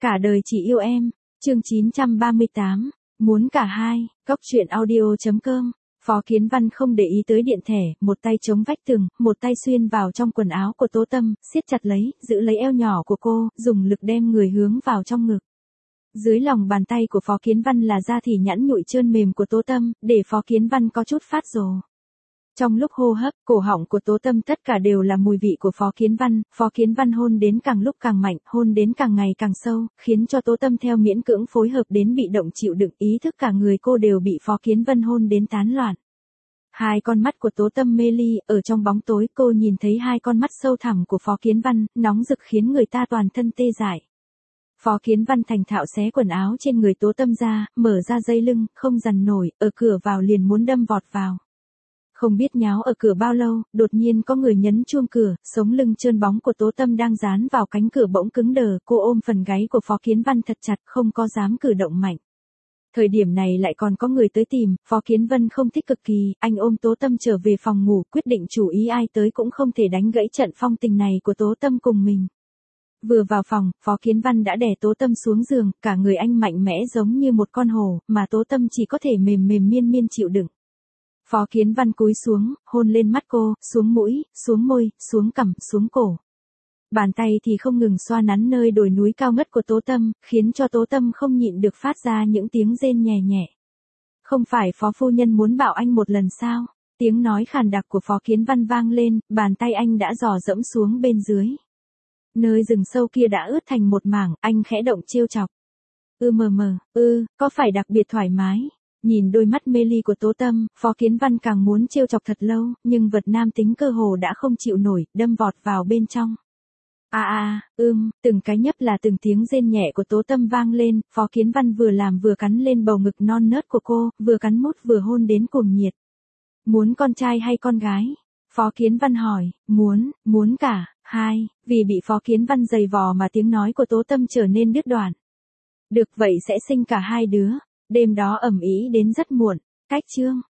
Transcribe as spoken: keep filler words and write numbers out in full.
Cả đời chỉ yêu em, chương chín trăm ba mươi tám, muốn cả hai, góc truyện audio.com. Phó Kiến Văn không để ý tới điện thẻ, một tay chống vách tường, một tay xuyên vào trong quần áo của Tố Tâm, siết chặt lấy, giữ lấy eo nhỏ của cô, dùng lực đem người hướng vào trong ngực. Dưới lòng bàn tay của Phó Kiến Văn là da thịt nhẵn nhụi trơn mềm của Tố Tâm, để Phó Kiến Văn có chút phát rồ. Trong lúc hô hấp, cổ họng của Tố Tâm tất cả đều là mùi vị của Phó Kiến Văn, Phó Kiến Văn hôn đến càng lúc càng mạnh, hôn đến càng ngày càng sâu, khiến cho Tố Tâm theo miễn cưỡng phối hợp đến bị động chịu đựng, ý thức cả người cô đều bị Phó Kiến Văn hôn đến tán loạn. Hai con mắt của Tố Tâm mê ly, ở trong bóng tối cô nhìn thấy hai con mắt sâu thẳm của Phó Kiến Văn, nóng rực khiến người ta toàn thân tê dại. Phó Kiến Văn thành thạo xé quần áo trên người Tố Tâm ra, mở ra dây lưng, không dằn nổi, ở cửa vào liền muốn đâm vọt vào. Không biết nháo ở cửa bao lâu, đột nhiên có người nhấn chuông cửa, sống lưng trơn bóng của Tố Tâm đang dán vào cánh cửa bỗng cứng đờ, cô ôm phần gáy của Phó Kiến Văn thật chặt, không có dám cử động mạnh. Thời điểm này lại còn có người tới tìm, Phó Kiến Văn không thích cực kỳ, anh ôm Tố Tâm trở về phòng ngủ, quyết định chủ ý ai tới cũng không thể đánh gãy trận phong tình này của Tố Tâm cùng mình. Vừa vào phòng, Phó Kiến Văn đã đè Tố Tâm xuống giường, cả người anh mạnh mẽ giống như một con hổ, mà Tố Tâm chỉ có thể mềm mềm miên miên chịu đựng. Phó Kiến Văn cúi xuống, hôn lên mắt cô, xuống mũi, xuống môi, xuống cằm, xuống cổ. Bàn tay thì không ngừng xoa nắn nơi đồi núi cao ngất của Tố Tâm, khiến cho Tố Tâm không nhịn được phát ra những tiếng rên nhẹ nhẹ. Không phải Phó phu nhân muốn bảo anh một lần sao? Tiếng nói khàn đặc của Phó Kiến Văn vang lên, bàn tay anh đã dò dẫm xuống bên dưới. Nơi rừng sâu kia đã ướt thành một mảng, anh khẽ động trêu chọc. Ư mờ mờ, ư, có phải đặc biệt thoải mái? Nhìn đôi mắt mê ly của Tố Tâm, Phó Kiến Văn càng muốn trêu chọc thật lâu, nhưng vật nam tính cơ hồ đã không chịu nổi, đâm vọt vào bên trong. A a, ưm, từng cái nhấp là từng tiếng rên nhẹ của Tố Tâm vang lên, Phó Kiến Văn vừa làm vừa cắn lên bầu ngực non nớt của cô, vừa cắn mút vừa hôn đến cuồng nhiệt. Muốn con trai hay con gái? Phó Kiến Văn hỏi, muốn, muốn cả, hai, vì bị Phó Kiến Văn giày vò mà tiếng nói của Tố Tâm trở nên đứt đoạn. Được vậy sẽ sinh cả hai đứa. Đêm đó ầm ĩ đến rất muộn, cách chương.